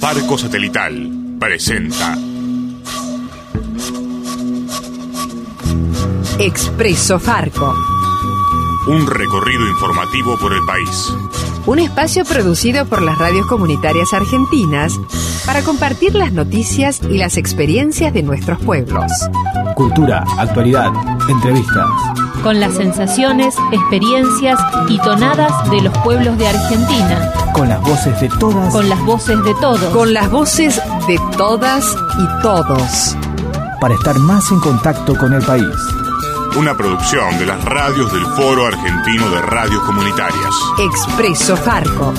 Farco Satelital presenta Expreso Farco. Un recorrido informativo por el país. Un espacio producido por las radios comunitarias argentinas para compartir las noticias y las experiencias de nuestros pueblos. Cultura, actualidad, entrevistas. Con las sensaciones, experiencias y tonadas de los pueblos de Argentina. Con las voces de todas. Con las voces de todos. Con las voces de todas y todos. Para estar más en contacto con el país. Una producción de las radios del Foro Argentino de Radios Comunitarias. Expreso Farco.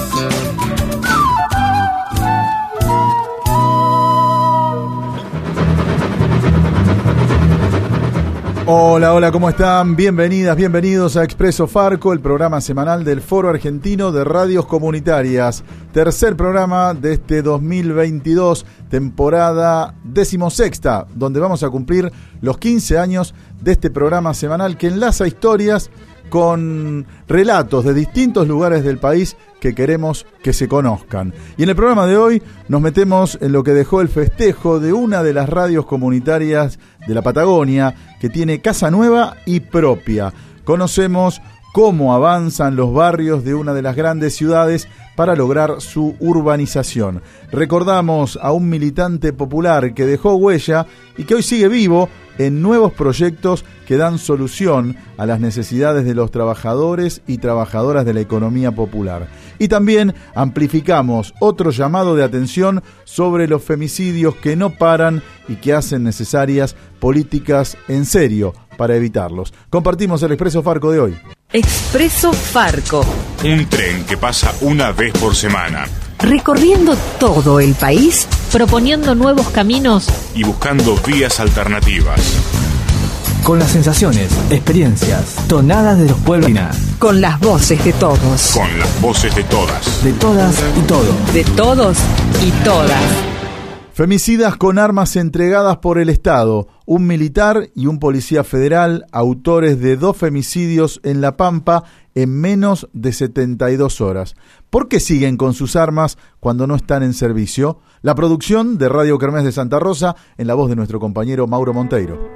Hola, ¿cómo están? Bienvenidas, bienvenidos a Expreso Farco, el programa semanal del Foro Argentino de Radios Comunitarias. Tercer programa de este 2022, temporada 16ª, donde vamos a cumplir los 15 años de este programa semanal que enlaza historias con relatos de distintos lugares del país que queremos que se conozcan. Y en el programa de hoy nos metemos en lo que dejó el festejo de una de las radios comunitarias de la Patagonia, que tiene casa nueva y propia. Conocemos cómo avanzan los barrios de una de las grandes ciudades para lograr su urbanización. Recordamos a un militante popular que dejó huella y que hoy sigue vivo en nuevos proyectos que dan solución a las necesidades de los trabajadores y trabajadoras de la economía popular. Y también amplificamos otro llamado de atención sobre los femicidios que no paran y que hacen necesarias políticas en serio para evitarlos. Compartimos el Expreso Farco de hoy. Expreso Farco. Un tren que pasa una vez por semana. Recorriendo todo el país, proponiendo nuevos caminos y buscando vías alternativas. Con las sensaciones, experiencias, tonadas de los pueblos. con las voces de todos. Con las voces de todas. De todas y todos. De todos y todas. Femicidas con armas entregadas por el Estado. Un militar y un policía federal, autores de 2 femicidios en La Pampa en menos de 72 horas. ¿Por qué siguen con sus armas cuando no están en servicio? La producción de Radio Kermés de Santa Rosa, en la voz de nuestro compañero Mauro Monteiro.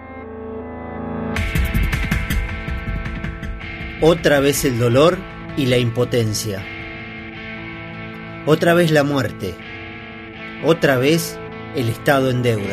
Otra vez el dolor y la impotencia. Otra vez la muerte. Otra vez el Estado en deuda.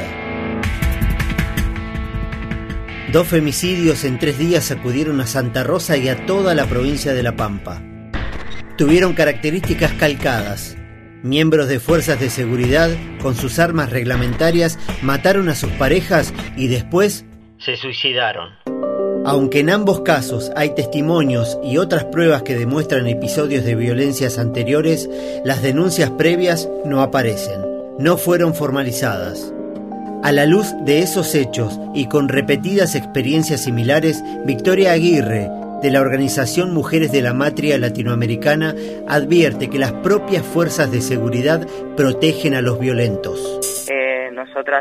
2 femicidios en 3 días sacudieron a Santa Rosa y a toda la provincia de La Pampa. Tuvieron características calcadas. Miembros de fuerzas de seguridad, con sus armas reglamentarias, mataron a sus parejas y después se suicidaron. Aunque en ambos casos hay testimonios y otras pruebas que demuestran episodios de violencias anteriores, las denuncias previas no aparecen, no fueron formalizadas. A la luz de esos hechos y con repetidas experiencias similares, Victoria Aguirre, de la organización Mujeres de la Matria Latinoamericana, advierte que las propias fuerzas de seguridad protegen a los violentos. Nosotras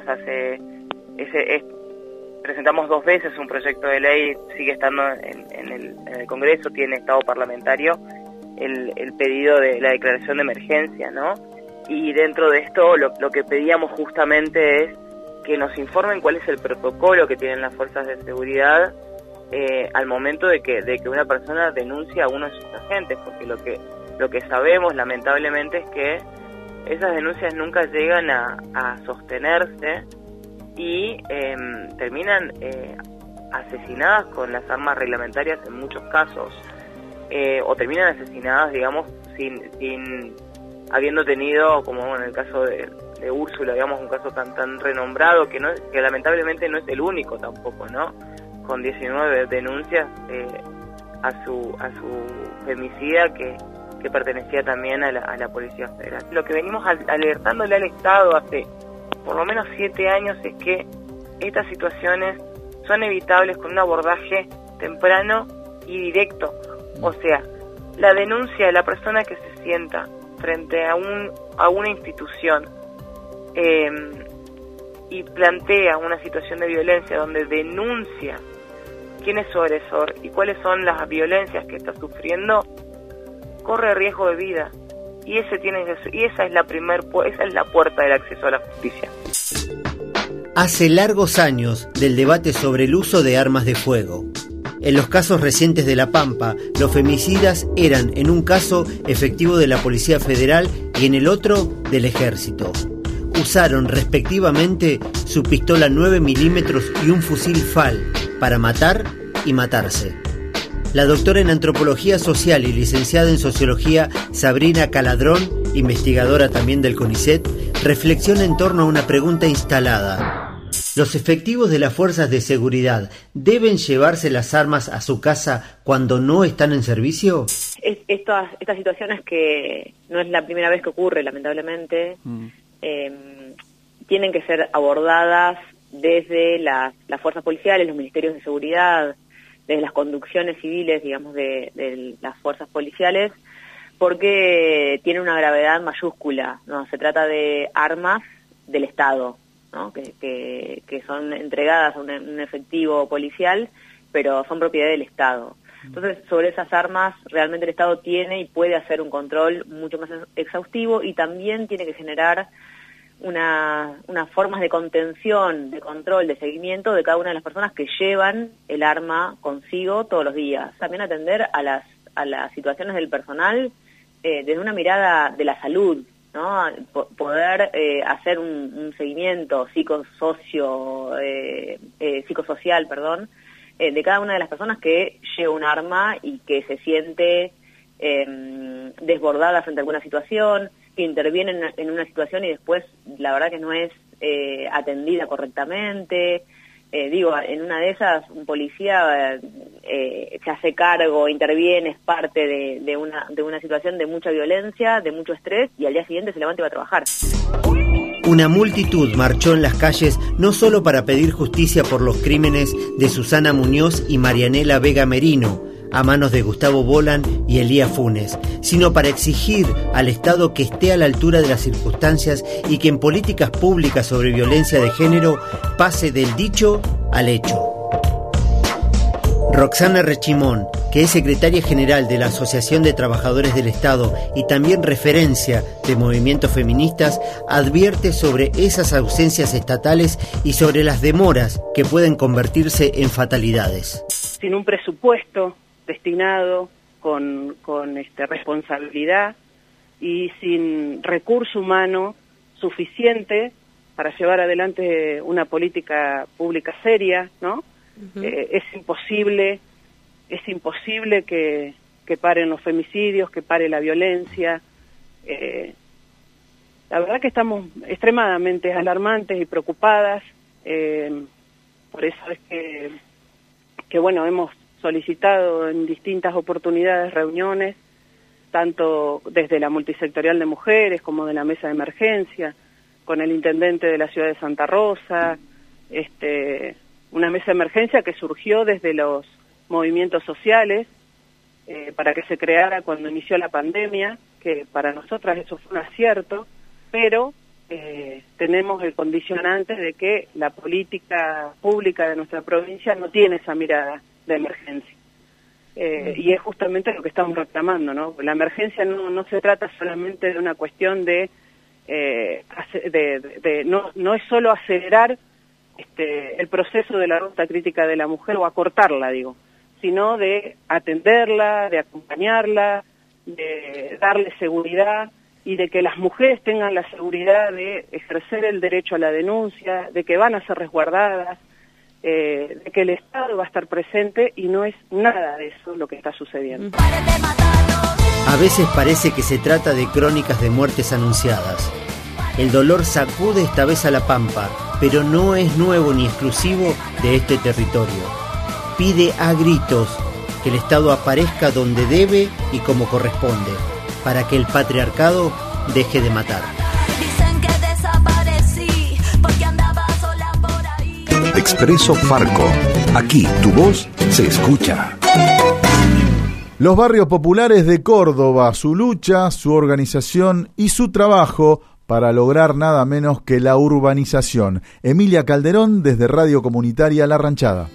presentamos 2 veces un proyecto de ley, sigue estando en el Congreso, tiene estado parlamentario, el pedido de la declaración de emergencia, ¿no? Y dentro de esto lo que pedíamos justamente es que nos informen cuál es el protocolo que tienen las fuerzas de seguridad al momento de que una persona denuncia a uno de sus agentes, porque lo que sabemos lamentablemente es que esas denuncias nunca llegan a sostenerse y terminan asesinadas con las armas reglamentarias en muchos casos, o terminan asesinadas, digamos, sin habiendo tenido, como en el caso de Úrsula, digamos, un caso tan renombrado que lamentablemente no es el único tampoco, ¿no? Con 19 denuncias a su femicida que pertenecía también a la Policía Federal. Lo que venimos alertándole al Estado hace por lo menos 7 años es que estas situaciones son evitables con un abordaje temprano y directo. O sea, la denuncia de la persona que se sienta frente a una institución y plantea una situación de violencia donde denuncia quién es su agresor y cuáles son las violencias que está sufriendo, corre riesgo de vida. y esa es la puerta del acceso a la justicia. Hace largos años del debate sobre el uso de armas de fuego. En los casos recientes de La Pampa, los femicidas eran, en un caso, efectivo de la Policía Federal y en el otro, del Ejército. Usaron, respectivamente, su pistola 9 milímetros y un fusil FAL para matar y matarse. La doctora en Antropología Social y licenciada en Sociología, Sabrina Caladrón, investigadora también del CONICET, reflexiona en torno a una pregunta instalada. ¿Los efectivos de las fuerzas de seguridad deben llevarse las armas a su casa cuando no están en servicio? Estas situaciones, que no es la primera vez que ocurre, lamentablemente, tienen que ser abordadas desde las fuerzas policiales, los ministerios de seguridad, desde las conducciones civiles, digamos, de las fuerzas policiales, porque tiene una gravedad mayúscula, ¿no? Se trata de armas del Estado, ¿no? que son entregadas a un efectivo policial, pero son propiedad del Estado. Entonces, sobre esas armas, realmente el Estado tiene y puede hacer un control mucho más exhaustivo, y también tiene que generar unas formas de contención, de control, de seguimiento de cada una de las personas que llevan el arma consigo todos los días. También atender a las situaciones del personal desde una mirada de la salud, ¿no? Poder hacer un seguimiento psicosocial, de cada una de las personas que lleva un arma y que se siente desbordada frente a alguna situación, que interviene en una situación y después la verdad que no es atendida correctamente. En una de esas un policía se hace cargo, interviene, es parte de una situación de mucha violencia, de mucho estrés, y al día siguiente se levanta y va a trabajar. Una multitud marchó en las calles no solo para pedir justicia por los crímenes de Susana Muñoz y Marianela Vega Merino, a manos de Gustavo Bolan y Elías Funes, sino para exigir al Estado que esté a la altura de las circunstancias y que en políticas públicas sobre violencia de género pase del dicho al hecho. Roxana Rechimón, que es secretaria general de la Asociación de Trabajadores del Estado y también referencia de movimientos feministas, advierte sobre esas ausencias estatales y sobre las demoras que pueden convertirse en fatalidades. Sin un presupuesto destinado con responsabilidad y sin recurso humano suficiente para llevar adelante una política pública seria, ¿no? Uh-huh. Es imposible que paren los femicidios, que pare la violencia. La verdad que estamos extremadamente alarmantes y preocupadas. Por eso es que bueno, hemos solicitado en distintas oportunidades reuniones, tanto desde la multisectorial de mujeres como de la mesa de emergencia, con el intendente de la ciudad de Santa Rosa, una mesa de emergencia que surgió desde los movimientos sociales para que se creara cuando inició la pandemia, que para nosotras eso fue un acierto, pero tenemos el condicionante de que la política pública de nuestra provincia no tiene esa mirada de emergencia. Y es justamente lo que estamos reclamando, ¿no? La emergencia no se trata solamente de una cuestión no es solo acelerar el proceso de la ruta crítica de la mujer o acortarla, sino de atenderla, de acompañarla, de darle seguridad y de que las mujeres tengan la seguridad de ejercer el derecho a la denuncia, de que van a ser resguardadas, de que el Estado va a estar presente, y no es nada de eso lo que está sucediendo. A veces parece que se trata de crónicas de muertes anunciadas. El dolor sacude esta vez a La Pampa, pero no es nuevo ni exclusivo de este territorio. Pide a gritos que el Estado aparezca donde debe y como corresponde, para que el patriarcado deje de matar. Expreso Farco. Aquí tu voz se escucha. Los barrios populares de Córdoba, su lucha, su organización y su trabajo para lograr nada menos que la urbanización. Emilia Calderón, desde Radio Comunitaria La Ranchada.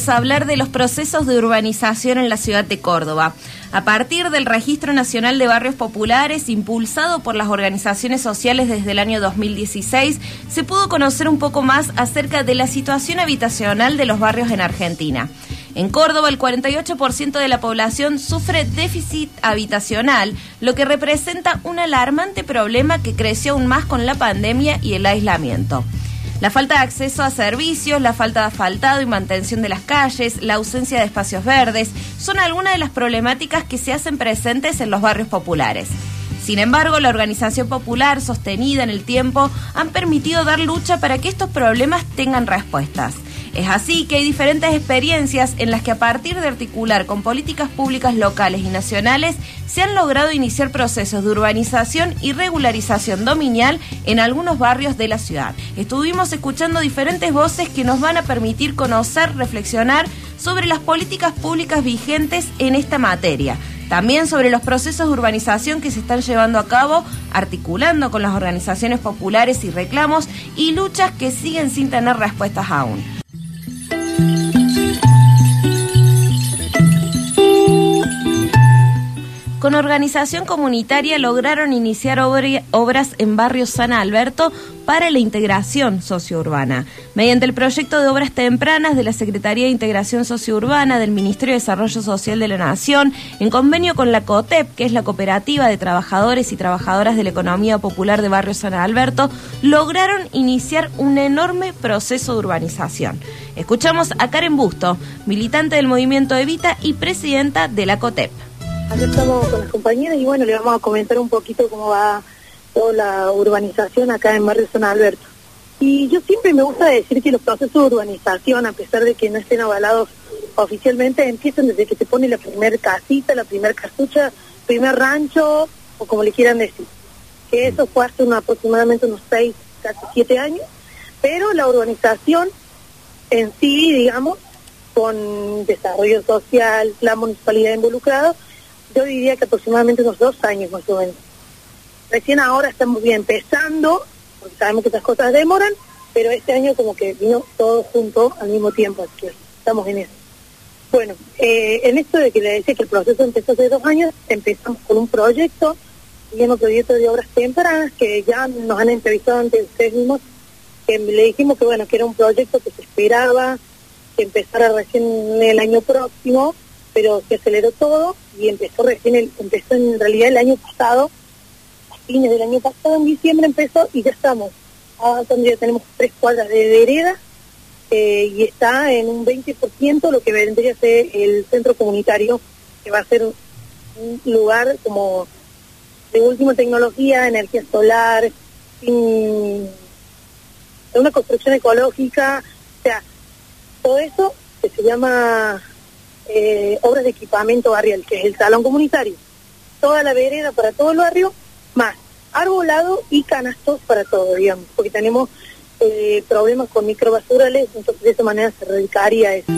vamos a hablar de los procesos de urbanización en la ciudad de Córdoba. A partir del Registro Nacional de Barrios Populares, impulsado por las organizaciones sociales desde el año 2016, se pudo conocer un poco más acerca de la situación habitacional de los barrios en Argentina. En Córdoba, el 48% de la población sufre déficit habitacional, lo que representa un alarmante problema que creció aún más con la pandemia y el aislamiento. La falta de acceso a servicios, la falta de asfaltado y mantención de las calles, la ausencia de espacios verdes, son algunas de las problemáticas que se hacen presentes en los barrios populares. Sin embargo, la organización popular sostenida en el tiempo han permitido dar lucha para que estos problemas tengan respuestas. Es así que hay diferentes experiencias en las que a partir de articular con políticas públicas locales y nacionales se han logrado iniciar procesos de urbanización y regularización dominial en algunos barrios de la ciudad. Estuvimos escuchando diferentes voces que nos van a permitir conocer, reflexionar sobre las políticas públicas vigentes en esta materia. También sobre los procesos de urbanización que se están llevando a cabo, articulando con las organizaciones populares y reclamos y luchas que siguen sin tener respuestas aún. Con organización comunitaria lograron iniciar obras en barrio San Alberto para la integración sociourbana. Mediante el proyecto de obras tempranas de la Secretaría de Integración Sociourbana del Ministerio de Desarrollo Social de la Nación, en convenio con la COTEP, que es la Cooperativa de Trabajadores y Trabajadoras de la Economía Popular de Barrio San Alberto, lograron iniciar un enorme proceso de urbanización. Escuchamos a Karen Busto, militante del movimiento Evita y presidenta de la COTEP. Aquí estamos con las compañeras y bueno, le vamos a comentar un poquito cómo va toda la urbanización acá en Barrio San Alberto. Y yo siempre me gusta decir que los procesos de urbanización, a pesar de que no estén avalados oficialmente, empiezan desde que se pone la primer casita, la primer casucha, primer rancho, o como le quieran decir. Que eso fue hace aproximadamente unos 6, casi 7 años, pero la urbanización en sí, digamos, con desarrollo social, la municipalidad involucrada, yo diría que aproximadamente unos 2 años más o menos. Recién ahora estamos bien empezando, porque sabemos que estas cosas demoran, pero este año como que vino todo junto al mismo tiempo, así que estamos en eso. Bueno, en esto de que le decía que el proceso empezó hace 2 años, empezamos con un proyecto, un proyecto de obras tempranas, que ya nos han entrevistado ante ustedes mismos, que le dijimos que bueno, que era un proyecto que se esperaba que empezara recién el año próximo, pero se aceleró todo y empezó en realidad el año pasado, a fines del año pasado, en diciembre empezó y ya estamos. Donde ya tenemos 3 cuadras de vereda y está en un 20% lo que vendría a ser el centro comunitario, que va a ser un lugar como de última tecnología, energía solar, una construcción ecológica, o sea, todo eso que se llama obras de equipamiento barrial, que es el salón comunitario, toda la vereda para todo el barrio, más arbolado y canastos para todo, digamos, porque tenemos problemas con microbasurales, entonces de esa manera se erradicaría eso.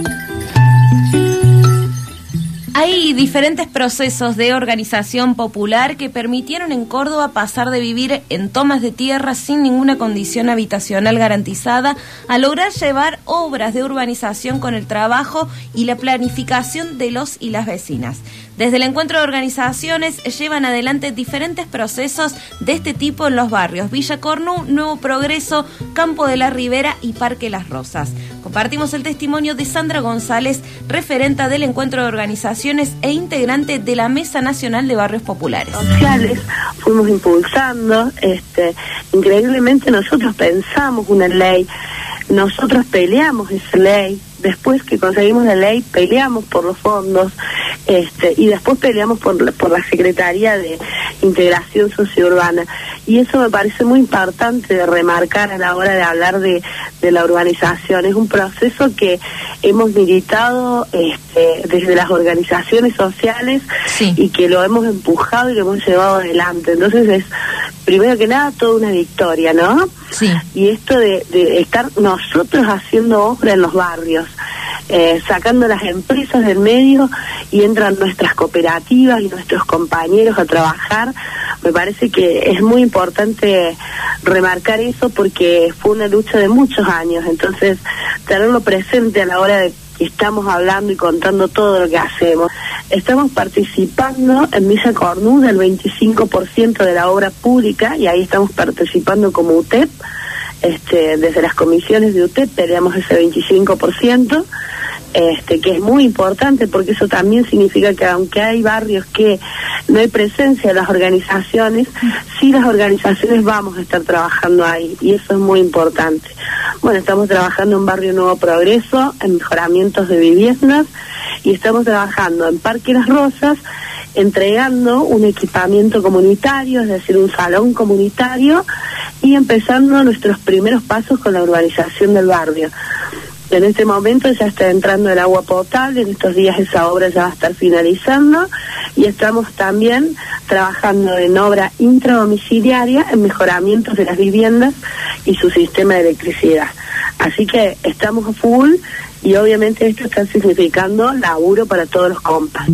Hay diferentes procesos de organización popular que permitieron en Córdoba pasar de vivir en tomas de tierra sin ninguna condición habitacional garantizada a lograr llevar obras de urbanización con el trabajo y la planificación de los y las vecinas. Desde el encuentro de organizaciones llevan adelante diferentes procesos de este tipo en los barrios Villa Cornu, Nuevo Progreso, Campo de la Ribera y Parque Las Rosas. Compartimos el testimonio de Sandra González, referenta del encuentro de organizaciones e integrante de la Mesa Nacional de Barrios Populares. Sociales fuimos impulsando, increíblemente nosotros pensamos una ley, nosotros peleamos esa ley, después que conseguimos la ley peleamos por los fondos, y después peleamos por la Secretaría de Integración Sociourbana, y eso me parece muy importante de remarcar a la hora de hablar de la urbanización. Es un proceso que hemos militado desde las organizaciones sociales, sí, y que lo hemos empujado y lo hemos llevado adelante. Entonces es, primero que nada, toda una victoria, ¿no? Sí. Y esto de estar nosotros haciendo obra en los barrios, sacando las empresas del medio y entran nuestras cooperativas y nuestros compañeros a trabajar, me parece que es muy importante remarcar eso porque fue una lucha de muchos años, entonces tenerlo presente a la hora de y estamos hablando y contando todo lo que hacemos. Estamos participando en Misa Cornuda el 25% de la obra pública, y ahí estamos participando como UTEP. Desde las comisiones de UTEP peleamos ese 25%, que es muy importante, porque eso también significa que aunque hay barrios que no hay presencia de las organizaciones, sí las organizaciones vamos a estar trabajando ahí, y eso es muy importante. Bueno, estamos trabajando en Barrio Nuevo Progreso, en mejoramientos de viviendas, y estamos trabajando en Parque Las Rosas, entregando un equipamiento comunitario, es decir, un salón comunitario, y empezando nuestros primeros pasos con la urbanización del barrio. En este momento ya está entrando el agua potable, en estos días esa obra ya va a estar finalizando, y estamos también trabajando en obra intradomiciliaria, en mejoramientos de las viviendas y su sistema de electricidad. Así que estamos a full, y obviamente esto está significando laburo para todos los compas.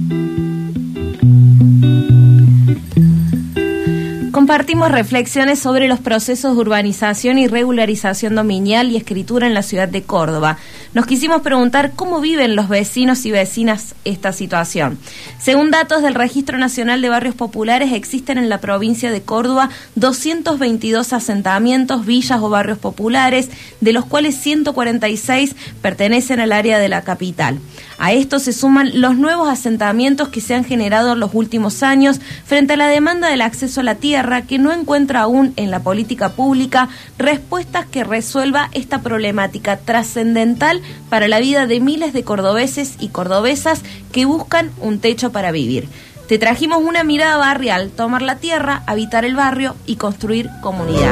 Compartimos reflexiones sobre los procesos de urbanización y regularización dominial y escritura en la ciudad de Córdoba. Nos quisimos preguntar cómo viven los vecinos y vecinas esta situación. Según datos del Registro Nacional de Barrios Populares, existen en la provincia de Córdoba 222 asentamientos, villas o barrios populares, de los cuales 146 pertenecen al área de la capital. A esto se suman los nuevos asentamientos que se han generado en los últimos años frente a la demanda del acceso a la tierra, que no encuentra aún en la política pública respuestas que resuelva esta problemática trascendental para la vida de miles de cordobeses y cordobesas que buscan un techo para vivir. Te trajimos una mirada barrial: tomar la tierra, habitar el barrio y construir comunidad.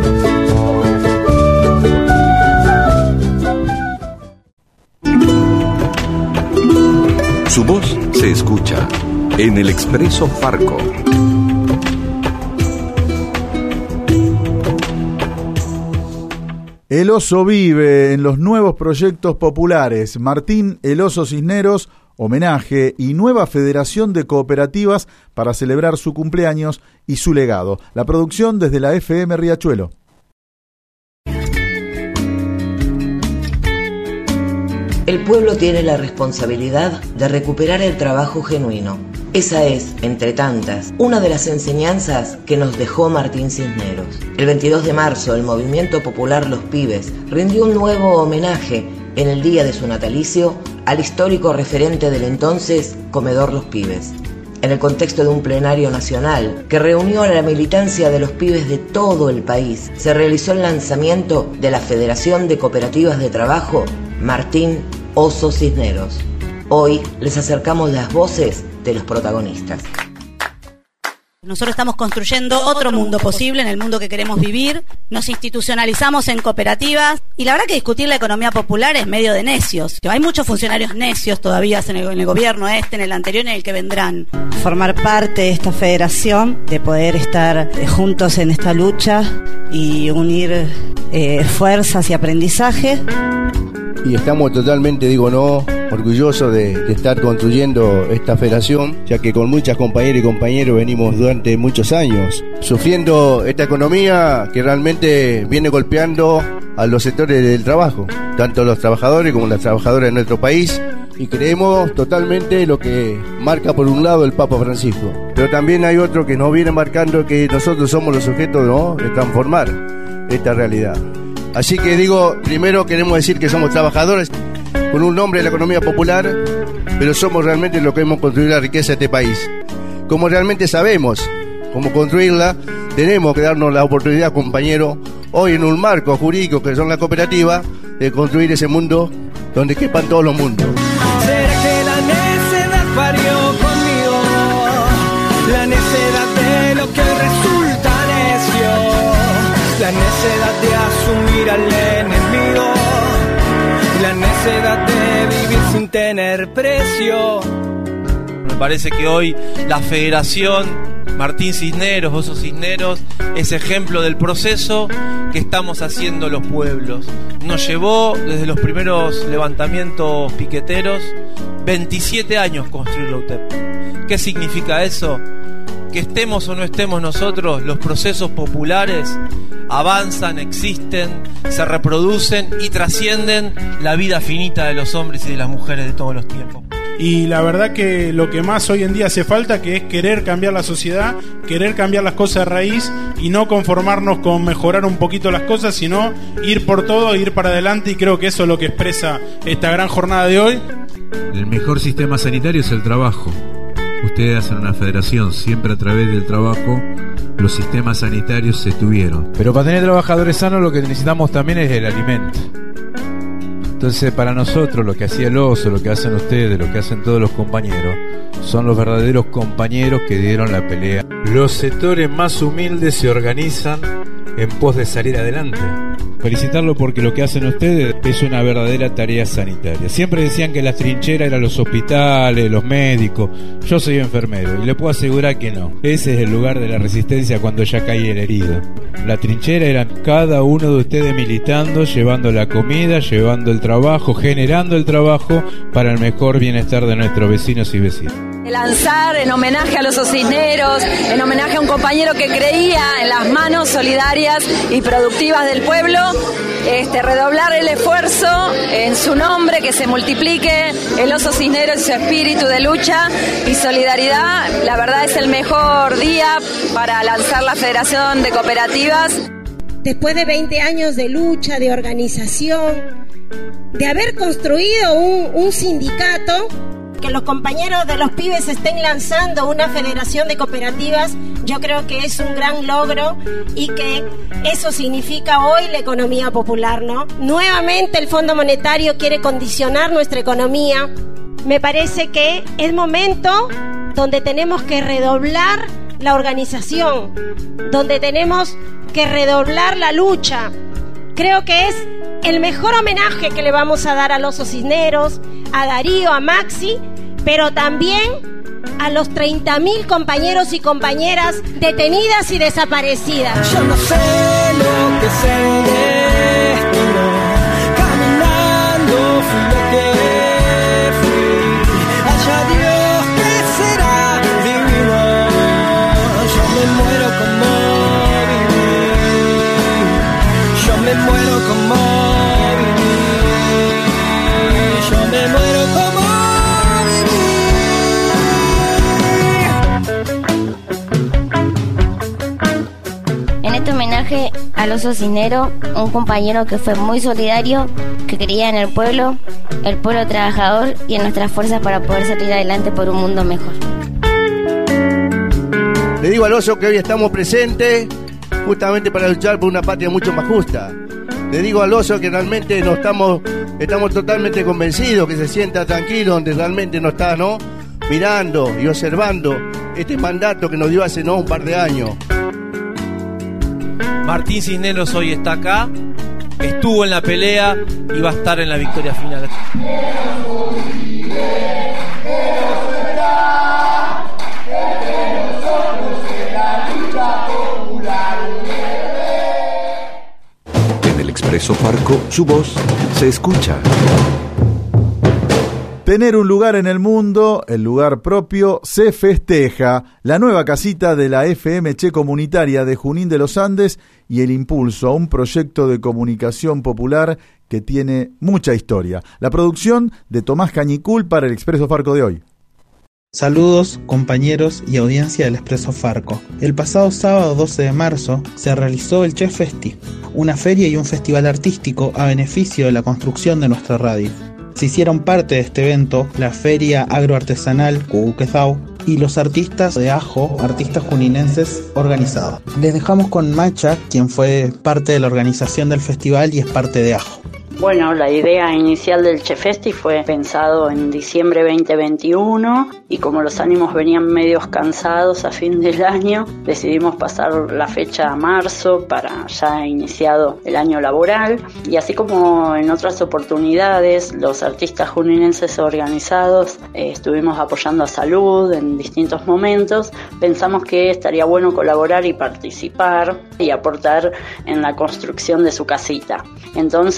Su voz se escucha en el Expreso Farco. El oso vive en los nuevos proyectos populares. Martín El Oso Cisneros, homenaje y nueva federación de cooperativas para celebrar su cumpleaños y su legado. La producción desde la FM Riachuelo. El pueblo tiene la responsabilidad de recuperar el trabajo genuino. Esa es, entre tantas, una de las enseñanzas que nos dejó Martín Cisneros. El 22 de marzo, el movimiento popular Los Pibes rindió un nuevo homenaje en el día de su natalicio al histórico referente del entonces Comedor Los Pibes. En el contexto de un plenario nacional que reunió a la militancia de los pibes de todo el país, se realizó el lanzamiento de la Federación de Cooperativas de Trabajo Martín Oso Cisneros. Hoy les acercamos las voces de los protagonistas. Nosotros estamos construyendo otro mundo posible, en el mundo que queremos vivir. Nos institucionalizamos en cooperativas y la verdad que discutir la economía popular es medio de necios. Hay muchos funcionarios necios todavía en el gobierno en el anterior y en el que vendrán. Formar parte de esta federación, de poder estar juntos en esta lucha y unir fuerzas y aprendizaje. Y estamos totalmente, orgullosos de estar construyendo esta federación, ya que con muchas compañeras y compañeros venimos durante muchos años sufriendo esta economía que realmente viene golpeando a los sectores del trabajo, tanto los trabajadores como las trabajadoras de nuestro país, y creemos totalmente lo que marca por un lado el Papa Francisco, pero también hay otro que nos viene marcando que nosotros somos los sujetos de transformar esta realidad. Así que primero queremos decir que somos trabajadores con un nombre de la economía popular, pero somos realmente los que hemos construido la riqueza de este país. Como realmente sabemos cómo construirla, tenemos que darnos la oportunidad, compañero, hoy en un marco jurídico que son las cooperativas, de construir ese mundo donde quepan todos los mundos. ¿Será que la necedad parió conmigo? La necedad de lo que resulta necio, la necedad de asumir al enemigo, la necedad de vivir sin tener precio. Me parece que hoy la Federación Martín Cisneros, Oso Cisneros, es ejemplo del proceso que estamos haciendo los pueblos. Nos llevó desde los primeros levantamientos piqueteros 27 años construir la UTEP. ¿Qué significa eso? que estemos o no estemos nosotros, los procesos populares avanzan, existen, se reproducen y trascienden la vida finita de los hombres y de las mujeres de todos los tiempos. Y la verdad que lo que más hoy en día hace falta que es querer cambiar la sociedad, querer cambiar las cosas de raíz y no conformarnos con mejorar un poquito las cosas, sino ir por todo, ir para adelante, y creo que eso es lo que expresa esta gran jornada de hoy. El mejor sistema sanitario es el trabajo. Ustedes hacen una federación, siempre a través del trabajo los sistemas sanitarios se tuvieron. Pero para tener trabajadores sanos lo que necesitamos también es el alimento. Entonces para nosotros lo que hacía el Oso, lo que hacen ustedes, lo que hacen todos los compañeros, son los verdaderos compañeros que dieron la pelea. Los sectores más humildes se organizan en pos de salir adelante. Felicitarlo porque lo que hacen ustedes es una verdadera tarea sanitaria. Siempre decían que las trincheras eran los hospitales, los médicos. Yo soy enfermero y le puedo asegurar que no. Ese es el lugar de la resistencia cuando ya cae el herido. La trinchera era cada uno de ustedes militando, llevando la comida, llevando el trabajo, generando el trabajo para el mejor bienestar de nuestros vecinos y vecinas. Lanzar en homenaje a los ocineros, en homenaje a un compañero que creía en las manos solidarias y productivas del pueblo, redoblar el esfuerzo en su nombre, que se multiplique el Oso Cisneros y su espíritu de lucha y solidaridad. La verdad es el mejor día para lanzar la Federación de Cooperativas. Después de 20 años de lucha, de organización, de haber construido un sindicato, que los compañeros de los pibes estén lanzando una federación de cooperativas, yo creo que es un gran logro y que eso significa hoy la economía popular, ¿no? Nuevamente el Fondo Monetario quiere condicionar nuestra economía. Me parece que es momento donde tenemos que redoblar la organización, donde tenemos que redoblar la lucha. Creo que es el mejor homenaje que le vamos a dar a los Cisneros, a Darío, a Maxi, pero también a los 30.000 compañeros y compañeras detenidas y desaparecidas. Yo no sé lo que es el destino, caminando fui lo que fui, allá Dios que será divino, yo me muero como viví, yo me muero como viví, yo me muero como homenaje al Oso Cisnero, un compañero que fue muy solidario, que creía en el pueblo trabajador y en nuestras fuerzas para poder salir adelante por un mundo mejor. Le digo al Oso que hoy estamos presentes justamente para luchar por una patria mucho más justa. Le digo al Oso que realmente no estamos totalmente convencidos, que se sienta tranquilo donde realmente no está, ¿no?, mirando y observando este mandato que nos dio hace un par de años. Martín Cisneros hoy está acá, estuvo en la pelea y va a estar en la victoria final. En el Expreso Farco, su voz se escucha. Tener un lugar en el mundo, el lugar propio, se festeja. La nueva casita de la FM Comunitaria de Junín de los Andes y el impulso a un proyecto de comunicación popular que tiene mucha historia. La producción de Tomás Cañicul para el Expreso Farco de hoy. Saludos, compañeros y audiencia del Expreso Farco. El pasado sábado 12 de marzo se realizó el Chef Festi, una feria y un festival artístico a beneficio de la construcción de nuestra radio. Se hicieron parte de este evento la Feria Agroartesanal Cuuquezao y los artistas de Ajo, artistas juninenses organizados. Les dejamos con Macha, quien fue parte de la organización del festival y es parte de Ajo. Bueno, la idea inicial del Chef Festi fue pensado en diciembre 2021 y como los ánimos venían medios cansados a fin del año, decidimos pasar la fecha a marzo para ya iniciado el año laboral, y así como en otras oportunidades los artistas juninenses organizados estuvimos apoyando a Salud en distintos momentos, pensamos que estaría bueno colaborar y participar y aportar en la construcción de su casita. Entonces, desde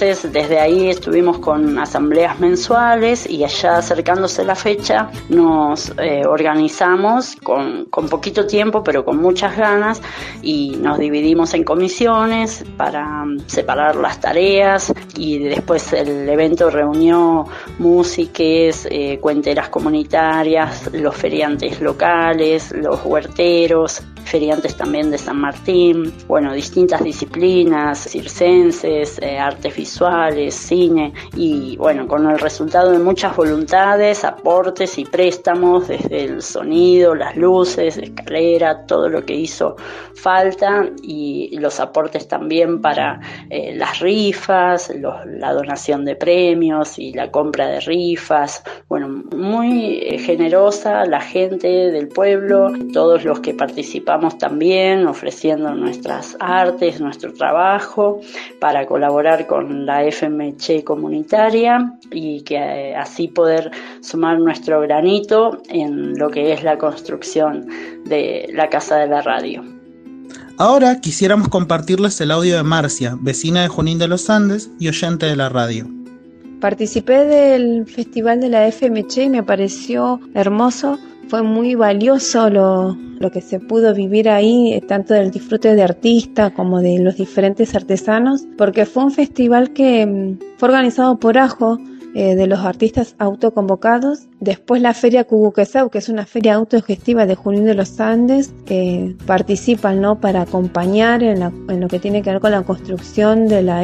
desde ahí estuvimos con asambleas mensuales y allá acercándose la fecha nos organizamos con poquito tiempo pero con muchas ganas y nos dividimos en comisiones para separar las tareas y después el evento reunió músiques, cuenteras comunitarias, los feriantes locales, los huerteros, feriantes también de San Martín, bueno, distintas disciplinas, circenses, artes visuales, cine y bueno, con el resultado de muchas voluntades, aportes y préstamos desde el sonido, las luces, escalera, todo lo que hizo falta y los aportes también para las rifas, la donación de premios y la compra de rifas, bueno, muy generosa la gente del pueblo, todos los que participamos también ofreciendo nuestras artes, nuestro trabajo para colaborar con la FMC comunitaria y que así poder sumar nuestro granito en lo que es la construcción de la Casa de la Radio. Ahora quisiéramos compartirles el audio de Marcia, vecina de Junín de los Andes y oyente de la radio. Participé del festival de la FMC y me pareció hermoso. Fue muy valioso lo que se pudo vivir ahí, tanto del disfrute de artistas como de los diferentes artesanos, porque fue un festival que fue organizado por AJO, de los artistas autoconvocados. Después la Feria Cubuquesau, que es una feria autogestiva de Junín de los Andes, participan, ¿no?, para acompañar en lo que tiene que ver con la construcción de la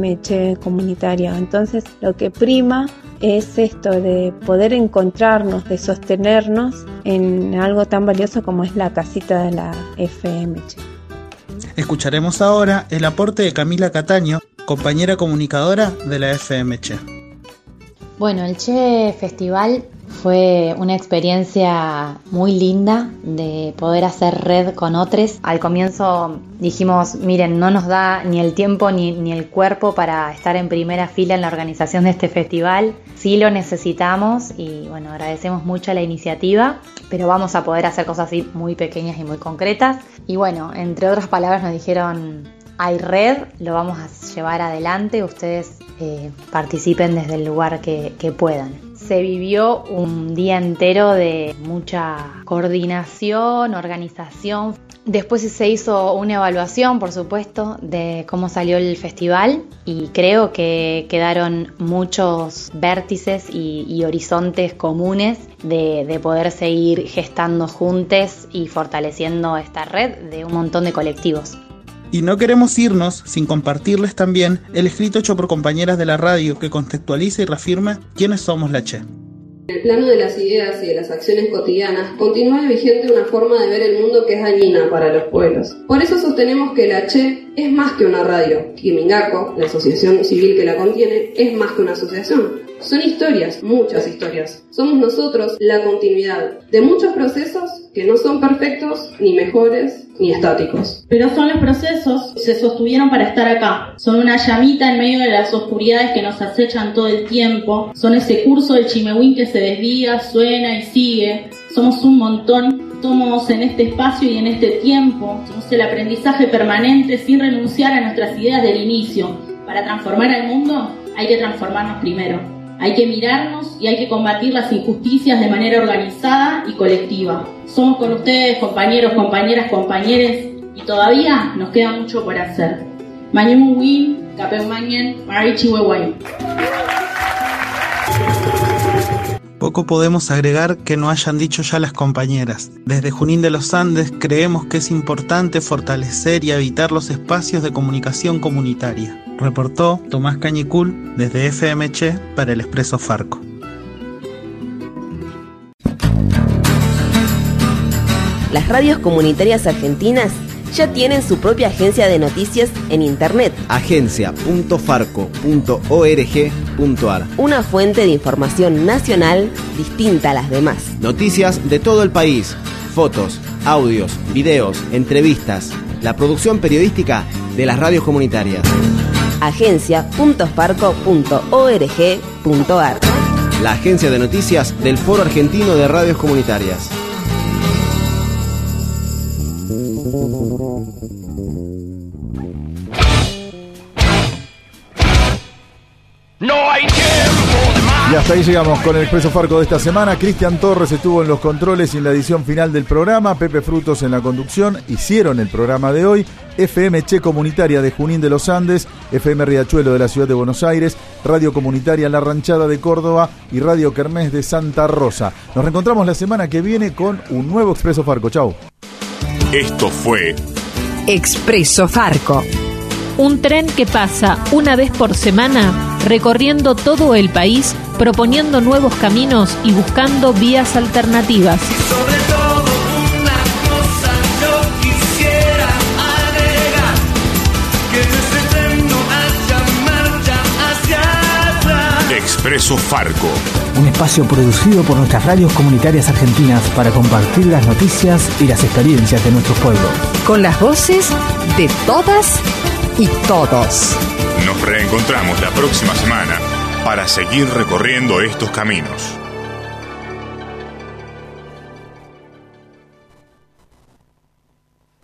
FMC comunitaria. Entonces lo que prima es esto de poder encontrarnos, de sostenernos en algo tan valioso como es la casita de la FMC. Escucharemos ahora el aporte de Camila Cataño, compañera comunicadora de la FMC. Bueno, el Che Festival fue una experiencia muy linda de poder hacer red con otros. Al comienzo dijimos, miren, no nos da ni el tiempo ni el cuerpo para estar en primera fila en la organización de este festival. Sí lo necesitamos y bueno, agradecemos mucho la iniciativa, pero vamos a poder hacer cosas así muy pequeñas y muy concretas. Y bueno, entre otras palabras nos dijeron, hay red, lo vamos a llevar adelante, ustedes participen desde el lugar que puedan. Se vivió un día entero de mucha coordinación, organización. Después se hizo una evaluación, por supuesto, de cómo salió el festival y creo que quedaron muchos vértices y horizontes comunes de poder seguir gestando juntos y fortaleciendo esta red de un montón de colectivos. Y no queremos irnos sin compartirles también el escrito hecho por compañeras de la radio que contextualiza y reafirma quiénes somos la Che. En el plano de las ideas y de las acciones cotidianas, continúa vigente una forma de ver el mundo que es dañina para los pueblos. Por eso sostenemos que la Che es más que una radio, que Mingaco, la asociación civil que la contiene, es más que una asociación. Son historias, muchas historias. Somos nosotros la continuidad de muchos procesos que no son perfectos, ni mejores, ni estáticos. Pero son los procesos que se sostuvieron para estar acá. Son una llamita en medio de las oscuridades que nos acechan todo el tiempo. Son ese curso del chimehuín que se desvía, suena y sigue. Somos un montón. Somos en este espacio y en este tiempo. Somos el aprendizaje permanente sin renunciar a nuestras ideas del inicio. Para transformar al mundo hay que transformarnos primero. Hay que mirarnos y hay que combatir las injusticias de manera organizada y colectiva. Somos con ustedes, compañeros, compañeras, compañeres, y todavía nos queda mucho por hacer. Mañumuwin, Capeumañen, Marichihuehuay. Poco podemos agregar que no hayan dicho ya las compañeras. Desde Junín de los Andes creemos que es importante fortalecer y habitar los espacios de comunicación comunitaria. Reportó Tomás Cañicul desde FMC para el Expreso Farco. Las radios comunitarias argentinas ya tienen su propia agencia de noticias en internet. agencia.farco.org.ar. Una fuente de información nacional distinta a las demás. Noticias de todo el país, fotos, audios, videos, entrevistas, la producción periodística de las radios comunitarias. agencia.farco.org.ar. La agencia de noticias del Foro Argentino de Radios Comunitarias. Hasta ahí llegamos con el Expreso Farco de esta semana. Cristian Torres estuvo en los controles y en la edición final del programa. Pepe Frutos en la conducción. Hicieron el programa de hoy FM Che Comunitaria de Junín de los Andes, FM Riachuelo de la Ciudad de Buenos Aires, Radio Comunitaria La Ranchada de Córdoba y Radio Kermés de Santa Rosa. Nos reencontramos la semana que viene con un nuevo Expreso Farco. Chau. Esto fue Expreso Farco. Un tren que pasa una vez por semana recorriendo todo el país, proponiendo nuevos caminos y buscando vías alternativas. Sobre todo una cosa yo quisiera agregar, que en ese tren no haya marcha hacia atrás. Expreso Farco. Un espacio producido por nuestras radios comunitarias argentinas para compartir las noticias y las experiencias de nuestros pueblos. Con las voces de todas y todos. Nos reencontramos la próxima semana para seguir recorriendo estos caminos.